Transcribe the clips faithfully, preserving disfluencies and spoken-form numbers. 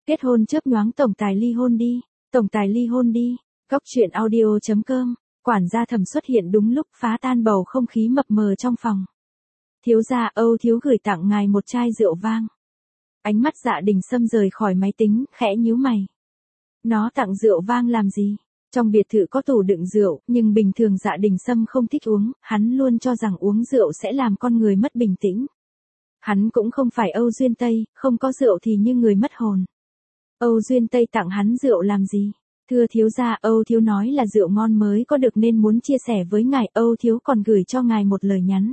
Kết hôn chớp nhoáng tổng tài ly hôn đi, tổng tài ly hôn đi. Góc truyện audio chấm com, quản gia Thẩm xuất hiện đúng lúc phá tan bầu không khí mập mờ trong phòng. Thiếu gia, Âu thiếu gửi tặng ngài một chai rượu vang. Ánh mắt Dạ Đình Sâm rời khỏi máy tính, khẽ nhíu mày. Nó tặng rượu vang làm gì? Trong biệt thự có tủ đựng rượu, nhưng bình thường Dạ Đình Sâm không thích uống, hắn luôn cho rằng uống rượu sẽ làm con người mất bình tĩnh. Hắn cũng không phải Âu Duyên Tây, không có rượu thì như người mất hồn. Âu Duyên Tây tặng hắn rượu làm gì? Thưa thiếu gia, Âu thiếu nói là rượu ngon mới có được nên muốn chia sẻ với ngài, Âu thiếu còn gửi cho ngài một lời nhắn.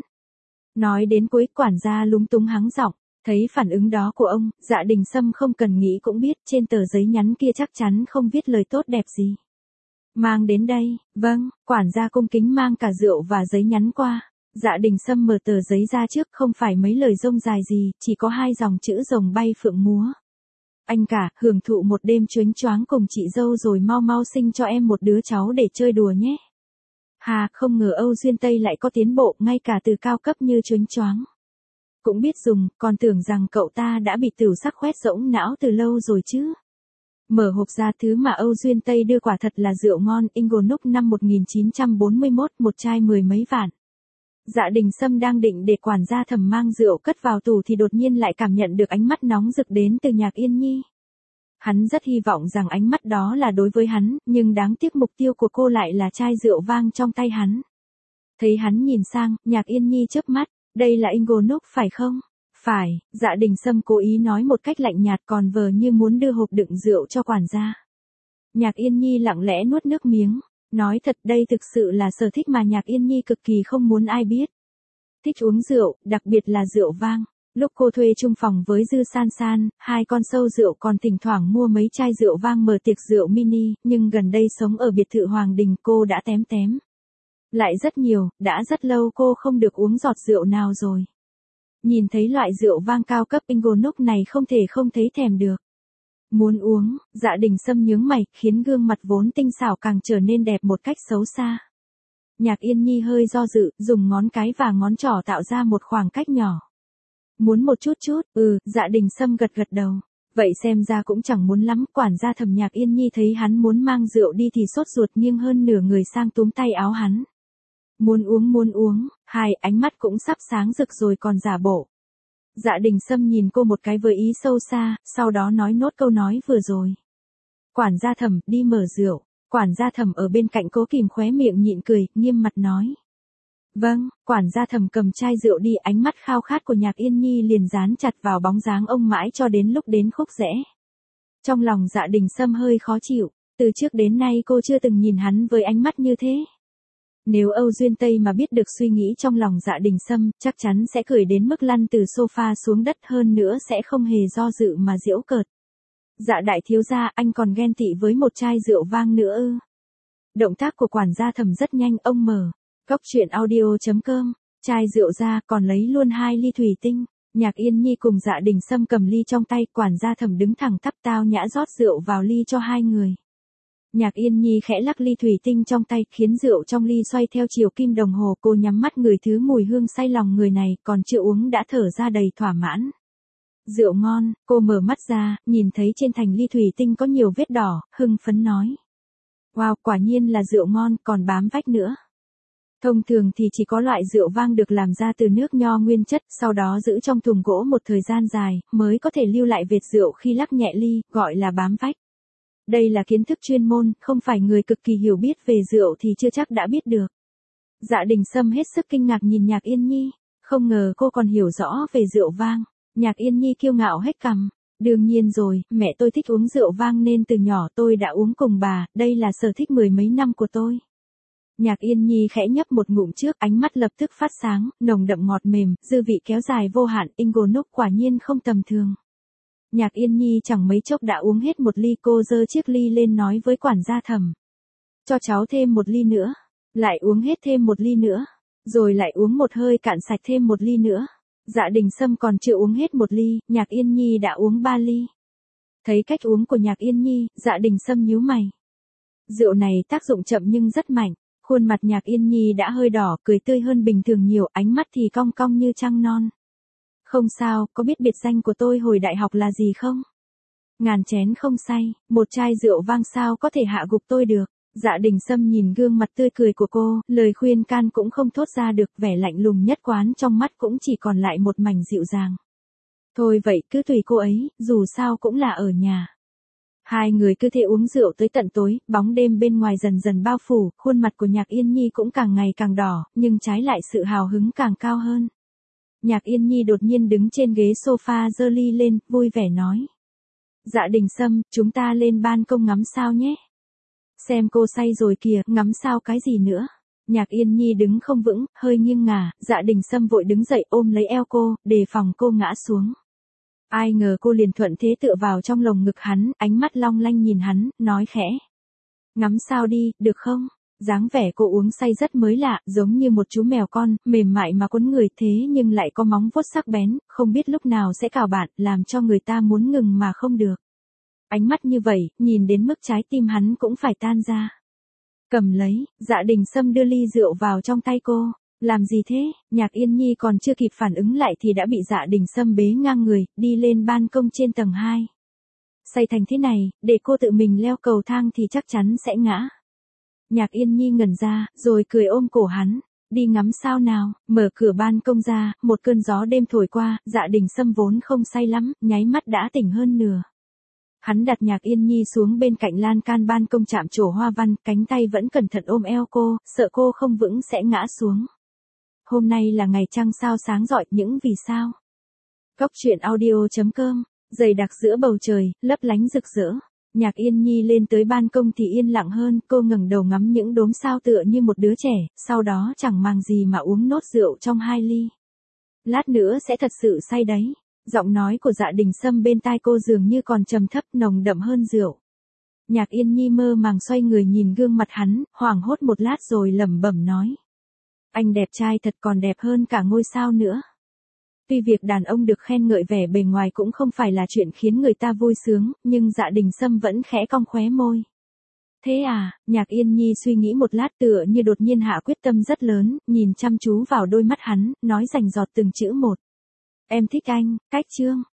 Nói đến cuối, quản gia lúng túng hắng giọng, thấy phản ứng đó của ông, Dạ Đình Sâm không cần nghĩ cũng biết trên tờ giấy nhắn kia chắc chắn không viết lời tốt đẹp gì. Mang đến đây. Vâng, quản gia cung kính mang cả rượu và giấy nhắn qua. Dạ Đình Sâm mở tờ giấy ra trước, không phải mấy lời rông dài gì, chỉ có hai dòng chữ rồng bay phượng múa. Anh cả, hưởng thụ một đêm chónh choáng cùng chị dâu rồi mau mau sinh cho em một đứa cháu để chơi đùa nhé. Hà, không ngờ Âu Duyên Tây lại có tiến bộ, ngay cả từ cao cấp như chónh choáng cũng biết dùng, còn tưởng rằng cậu ta đã bị tửu sắc khoét rỗng não từ lâu rồi chứ. Mở hộp ra, thứ mà Âu Duyên Tây đưa quả thật là rượu ngon, Inglewood năm một nghìn chín trăm bốn mươi mốt, một chai mười mấy vạn. Dạ Đình Sâm đang định để quản gia Thẩm mang rượu cất vào tủ thì đột nhiên lại cảm nhận được ánh mắt nóng rực đến từ Nhạc Yên Nhi. Hắn rất hy vọng rằng ánh mắt đó là đối với hắn, nhưng đáng tiếc mục tiêu của cô lại là chai rượu vang trong tay hắn. Thấy hắn nhìn sang, Nhạc Yên Nhi chớp mắt, đây là Inglewood phải không? Phải, Dạ Đình Sâm cố ý nói một cách lạnh nhạt, còn vờ như muốn đưa hộp đựng rượu cho quản gia. Nhạc Yên Nhi lặng lẽ nuốt nước miếng. Nói thật, đây thực sự là sở thích mà Nhạc Yên Nhi cực kỳ không muốn ai biết. Thích uống rượu, đặc biệt là rượu vang. Lúc cô thuê chung phòng với Dư San San, hai con sâu rượu còn thỉnh thoảng mua mấy chai rượu vang mở tiệc rượu mini, nhưng gần đây sống ở biệt thự Hoàng Đình cô đã tém tém lại rất nhiều, đã rất lâu cô không được uống giọt rượu nào rồi. Nhìn thấy loại rượu vang cao cấp Inglewood này không thể không thấy thèm được. Muốn uống, Dạ Đình Sâm nhướng mày, khiến gương mặt vốn tinh xảo càng trở nên đẹp một cách xấu xa. Nhạc Yên Nhi hơi do dự, dùng ngón cái và ngón trỏ tạo ra một khoảng cách nhỏ. Muốn một chút chút, ừ, Dạ Đình Sâm gật gật đầu. Vậy xem ra cũng chẳng muốn lắm, quản gia Thẩm. Nhạc Yên Nhi thấy hắn muốn mang rượu đi thì sốt ruột nghiêng hơn nửa người sang túm tay áo hắn. Muốn uống muốn uống, hai ánh mắt cũng sắp sáng rực rồi còn giả bộ. Dạ Đình Sâm nhìn cô một cái với ý sâu xa, sau đó nói nốt câu nói vừa rồi. Quản gia Thẩm, đi mở rượu. Quản gia Thẩm ở bên cạnh cố kìm khóe miệng nhịn cười, nghiêm mặt nói. Vâng, quản gia Thẩm cầm chai rượu đi, ánh mắt khao khát của Nhạc Yên Nhi liền dán chặt vào bóng dáng ông mãi cho đến lúc đến khúc rẽ. Trong lòng Dạ Đình Sâm hơi khó chịu, từ trước đến nay cô chưa từng nhìn hắn với ánh mắt như thế. Nếu Âu Duyên Tây mà biết được suy nghĩ trong lòng Dạ Đình Sâm, chắc chắn sẽ cười đến mức lăn từ sofa xuống đất, hơn nữa sẽ không hề do dự mà giễu cợt. Dạ đại thiếu gia, anh còn ghen tị với một chai rượu vang nữa ư? Động tác của quản gia Thẩm rất nhanh, ông mở góc truyện audio chấm com, chai rượu ra, còn lấy luôn hai ly thủy tinh. Nhạc Yên Nhi cùng Dạ Đình Sâm cầm ly trong tay, quản gia Thẩm đứng thẳng tắp tao nhã rót rượu vào ly cho hai người. Nhạc Yên Nhi khẽ lắc ly thủy tinh trong tay, khiến rượu trong ly xoay theo chiều kim đồng hồ, cô nhắm mắt ngửi thứ mùi hương say lòng người này, còn chưa uống đã thở ra đầy thỏa mãn. Rượu ngon, cô mở mắt ra, nhìn thấy trên thành ly thủy tinh có nhiều vết đỏ, hưng phấn nói. Wow, quả nhiên là rượu ngon, còn bám vách nữa. Thông thường thì chỉ có loại rượu vang được làm ra từ nước nho nguyên chất, sau đó giữ trong thùng gỗ một thời gian dài, mới có thể lưu lại vệt rượu khi lắc nhẹ ly, gọi là bám vách. Đây là kiến thức chuyên môn, không phải người cực kỳ hiểu biết về rượu thì chưa chắc đã biết được. Dạ Đình Sâm hết sức kinh ngạc nhìn Nhạc Yên Nhi, không ngờ cô còn hiểu rõ về rượu vang. Nhạc Yên Nhi kiêu ngạo hết cằm. Đương nhiên rồi, mẹ tôi thích uống rượu vang nên từ nhỏ tôi đã uống cùng bà, đây là sở thích mười mấy năm của tôi. Nhạc Yên Nhi khẽ nhấp một ngụm trước, ánh mắt lập tức phát sáng, nồng đậm ngọt mềm, dư vị kéo dài vô hạn, Inglewood quả nhiên không tầm thường. Nhạc Yên Nhi chẳng mấy chốc đã uống hết một ly, cô giơ chiếc ly lên nói với quản gia Thẩm. Cho cháu thêm một ly nữa. Lại uống hết thêm một ly nữa. Rồi lại uống một hơi cạn sạch thêm một ly nữa. Dạ Đình Sâm còn chưa uống hết một ly, Nhạc Yên Nhi đã uống ba ly. Thấy cách uống của Nhạc Yên Nhi, Dạ Đình Sâm nhíu mày. Rượu này tác dụng chậm nhưng rất mạnh. Khuôn mặt Nhạc Yên Nhi đã hơi đỏ, cười tươi hơn bình thường nhiều, ánh mắt thì cong cong như trăng non. Không sao, có biết biệt danh của tôi hồi đại học là gì không? Ngàn chén không say, một chai rượu vang sao có thể hạ gục tôi được. Dạ Đình Sâm nhìn gương mặt tươi cười của cô, lời khuyên can cũng không thốt ra được, vẻ lạnh lùng nhất quán trong mắt cũng chỉ còn lại một mảnh dịu dàng. Thôi vậy cứ tùy cô ấy, dù sao cũng là ở nhà. Hai người cứ thế uống rượu tới tận tối, bóng đêm bên ngoài dần dần bao phủ, khuôn mặt của Nhạc Yên Nhi cũng càng ngày càng đỏ, nhưng trái lại sự hào hứng càng cao hơn. Nhạc Yên Nhi đột nhiên đứng trên ghế sofa giơ ly lên, vui vẻ nói. Dạ Đình Sâm, chúng ta lên ban công ngắm sao nhé. Xem cô say rồi kìa, ngắm sao cái gì nữa. Nhạc Yên Nhi đứng không vững, hơi nghiêng ngả, Dạ Đình Sâm vội đứng dậy ôm lấy eo cô, đề phòng cô ngã xuống. Ai ngờ cô liền thuận thế tựa vào trong lồng ngực hắn, ánh mắt long lanh nhìn hắn, nói khẽ. Ngắm sao đi, được không? Dáng vẻ cô uống say rất mới lạ, giống như một chú mèo con, mềm mại mà quấn người thế nhưng lại có móng vuốt sắc bén, không biết lúc nào sẽ cào bạn, làm cho người ta muốn ngừng mà không được. Ánh mắt như vậy, nhìn đến mức trái tim hắn cũng phải tan ra. Cầm lấy, Dạ Đình Sâm đưa ly rượu vào trong tay cô. Làm gì thế? Nhạc Yên Nhi còn chưa kịp phản ứng lại thì đã bị Dạ Đình Sâm bế ngang người, đi lên ban công trên tầng hai. Say thành thế này, để cô tự mình leo cầu thang thì chắc chắn sẽ ngã. Nhạc Yên Nhi ngẩn ra, rồi cười ôm cổ hắn. Đi ngắm sao nào, mở cửa ban công ra, một cơn gió đêm thổi qua, Dạ Đình Sâm vốn không say lắm, nháy mắt đã tỉnh hơn nửa. Hắn đặt Nhạc Yên Nhi xuống bên cạnh lan can ban công chạm trổ hoa văn, cánh tay vẫn cẩn thận ôm eo cô, sợ cô không vững sẽ ngã xuống. Hôm nay là ngày trăng sao sáng rọi, những vì sao. Góc truyện audio chấm com, dày đặc giữa bầu trời, lấp lánh rực rỡ. Nhạc Yên Nhi lên tới ban công thì yên lặng hơn, cô ngẩng đầu ngắm những đốm sao tựa như một đứa trẻ, sau đó chẳng màng gì mà uống nốt rượu trong hai ly. Lát nữa sẽ thật sự say đấy. Giọng nói của Dạ Đình Sâm bên tai cô dường như còn trầm thấp, nồng đậm hơn rượu. Nhạc Yên Nhi mơ màng xoay người nhìn gương mặt hắn, hoảng hốt một lát rồi lẩm bẩm nói. Anh đẹp trai thật, còn đẹp hơn cả ngôi sao nữa. Tuy việc đàn ông được khen ngợi vẻ bề ngoài cũng không phải là chuyện khiến người ta vui sướng, nhưng Dạ Đình Sâm vẫn khẽ cong khóe môi. Thế à, Nhạc Yên Nhi suy nghĩ một lát tựa như đột nhiên hạ quyết tâm rất lớn, nhìn chăm chú vào đôi mắt hắn, nói rành rọt từng chữ một. Em thích anh, cách trương.